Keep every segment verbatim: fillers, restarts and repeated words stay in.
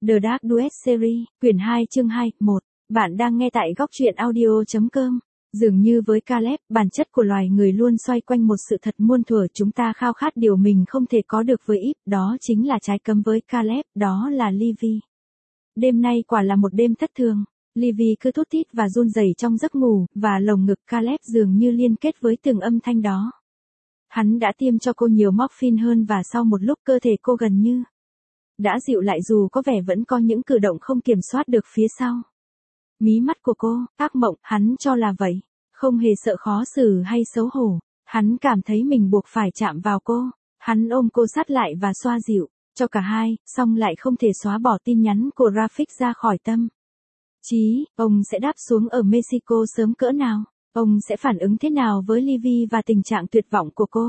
The Dark Duet Series, quyển hai chương hai, một. Bạn đang nghe tại góc truyện audio chấm com. Dường như với Caleb, bản chất của loài người luôn xoay quanh một sự thật muôn thuở, chúng ta khao khát điều mình không thể có được với Eve, đó chính là trái cấm với Caleb, đó là Livy. Đêm nay quả là một đêm thất thường. Livy cứ thút thít và run rẩy trong giấc ngủ, và lồng ngực Caleb dường như liên kết với từng âm thanh đó. Hắn đã tiêm cho cô nhiều morphine hơn và sau một lúc cơ thể cô gần như đã dịu lại dù có vẻ vẫn có những cử động không kiểm soát được phía sau. Mí mắt của cô, ác mộng, hắn cho là vậy, không hề sợ khó xử hay xấu hổ, hắn cảm thấy mình buộc phải chạm vào cô, hắn ôm cô sát lại và xoa dịu, cho cả hai, song lại không thể xóa bỏ tin nhắn của Rafik ra khỏi tâm trí, ông sẽ đáp xuống ở Mexico sớm cỡ nào, ông sẽ phản ứng thế nào với Livy và tình trạng tuyệt vọng của cô.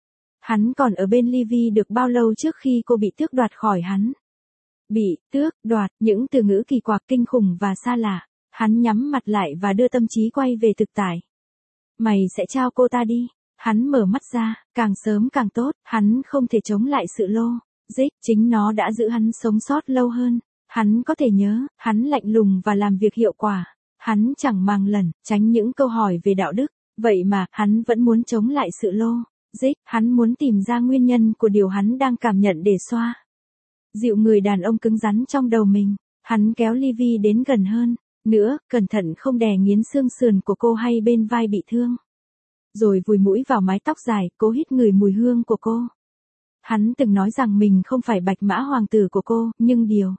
Hắn còn ở bên Livy được bao lâu trước khi cô bị tước đoạt khỏi hắn? Bị, tước, đoạt, những từ ngữ kỳ quặc kinh khủng và xa lạ. Hắn nhắm mặt lại và đưa tâm trí quay về thực tại. Mày sẽ trao cô ta đi. Hắn mở mắt ra, càng sớm càng tốt, hắn không thể chống lại sự lô. Dích, chính nó đã giữ hắn sống sót lâu hơn. Hắn có thể nhớ, hắn lạnh lùng và làm việc hiệu quả. Hắn chẳng màng lẩn, tránh những câu hỏi về đạo đức. Vậy mà, hắn vẫn muốn chống lại sự lô. Dích, hắn muốn tìm ra nguyên nhân của điều hắn đang cảm nhận để xoa dịu người đàn ông cứng rắn trong đầu mình. Hắn kéo Livy đến gần hơn, nữa, cẩn thận không đè nghiến xương sườn của cô hay bên vai bị thương. Rồi vùi mũi vào mái tóc dài, cố hít ngửi mùi hương của cô. Hắn từng nói rằng mình không phải bạch mã hoàng tử của cô, nhưng điều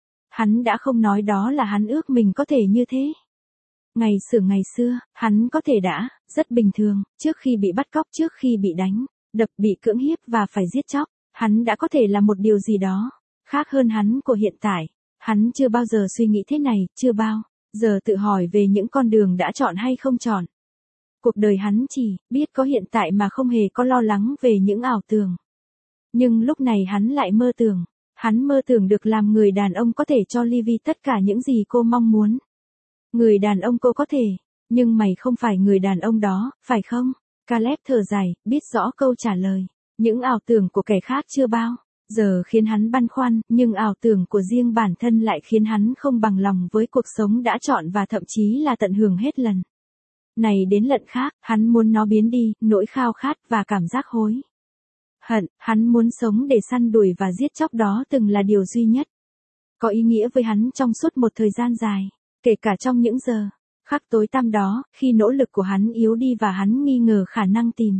hắn đã không nói đó là hắn ước mình có thể như thế. Ngày xưa ngày xưa, hắn có thể đã, rất bình thường, trước khi bị bắt cóc, trước khi bị đánh, đập, bị cưỡng hiếp và phải giết chóc, hắn đã có thể là một điều gì đó khác hơn hắn của hiện tại. Hắn chưa bao giờ suy nghĩ thế này, chưa bao giờ tự hỏi về những con đường đã chọn hay không chọn. Cuộc đời hắn chỉ biết có hiện tại mà không hề có lo lắng về những ảo tưởng. Nhưng lúc này hắn lại mơ tưởng, hắn mơ tưởng được làm người đàn ông có thể cho Livy tất cả những gì cô mong muốn. Người đàn ông cô có thể, nhưng mày không phải người đàn ông đó, phải không? Caleb thở dài, biết rõ câu trả lời. Những ảo tưởng của kẻ khác chưa bao giờ khiến hắn băn khoăn, nhưng ảo tưởng của riêng bản thân lại khiến hắn không bằng lòng với cuộc sống đã chọn và thậm chí là tận hưởng hết lần này đến lần khác. Hắn muốn nó biến đi, nỗi khao khát và cảm giác hối hận, hắn muốn sống để săn đuổi và giết chóc, đó từng là điều duy nhất có ý nghĩa với hắn trong suốt một thời gian dài. Kể cả trong những giờ khắc tối tăm đó, khi nỗ lực của hắn yếu đi và hắn nghi ngờ khả năng tìm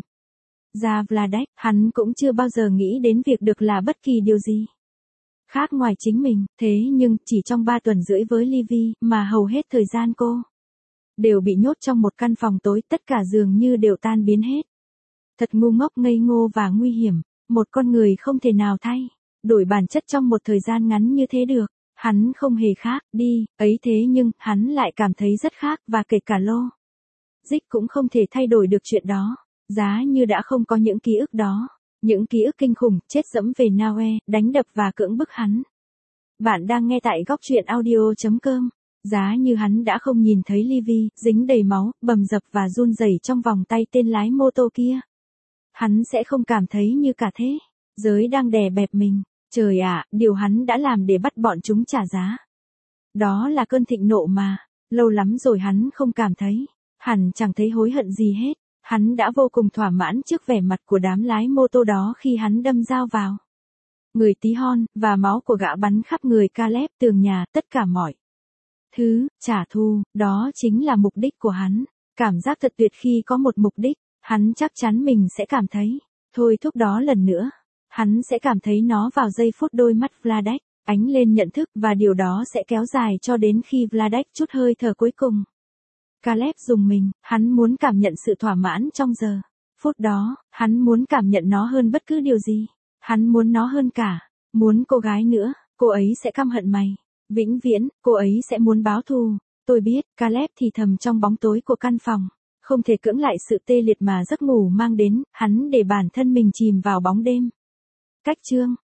ra Vladek, hắn cũng chưa bao giờ nghĩ đến việc được là bất kỳ điều gì khác ngoài chính mình. Thế nhưng, chỉ trong ba tuần rưỡi với Livy, mà hầu hết thời gian cô đều bị nhốt trong một căn phòng tối, tất cả dường như đều tan biến hết. Thật ngu ngốc, ngây ngô và nguy hiểm. Một con người không thể nào thay đổi bản chất trong một thời gian ngắn như thế được. Hắn không hề khác đi, ấy thế nhưng, hắn lại cảm thấy rất khác, và kể cả Lô Dích cũng không thể thay đổi được chuyện đó. Giá như đã không có những ký ức đó, những ký ức kinh khủng, chết dẫm về Naue, đánh đập và cưỡng bức hắn. Bạn đang nghe tại góc truyện audio chấm com. Giá như hắn đã không nhìn thấy Livy, dính đầy máu, bầm dập và run rẩy trong vòng tay tên lái mô tô kia. Hắn sẽ không cảm thấy như cả thế giới đang đè bẹp mình. Trời ạ, điều hắn đã làm để bắt bọn chúng trả giá. Đó là cơn thịnh nộ mà, lâu lắm rồi hắn không cảm thấy. Hẳn chẳng thấy hối hận gì hết. Hắn đã vô cùng thỏa mãn trước vẻ mặt của đám lái mô tô đó khi hắn đâm dao vào người tí hon, và máu của gã bắn khắp người Caleb, tường nhà, tất cả mọi thứ, trả thù, đó chính là mục đích của hắn. Cảm giác thật tuyệt khi có một mục đích, hắn chắc chắn mình sẽ cảm thấy thôi thúc đó lần nữa. Hắn sẽ cảm thấy nó vào giây phút đôi mắt Vladek ánh lên nhận thức, và điều đó sẽ kéo dài cho đến khi Vladek trút hơi thở cuối cùng. Caleb rùng mình, hắn muốn cảm nhận sự thỏa mãn trong giờ phút đó, hắn muốn cảm nhận nó hơn bất cứ điều gì. Hắn muốn nó hơn cả, muốn cô gái nữa, cô ấy sẽ căm hận mày. Vĩnh viễn, cô ấy sẽ muốn báo thù. Tôi biết, Caleb thì thầm trong bóng tối của căn phòng. Không thể cưỡng lại sự tê liệt mà giấc ngủ mang đến, hắn để bản thân mình chìm vào bóng đêm. Cách chương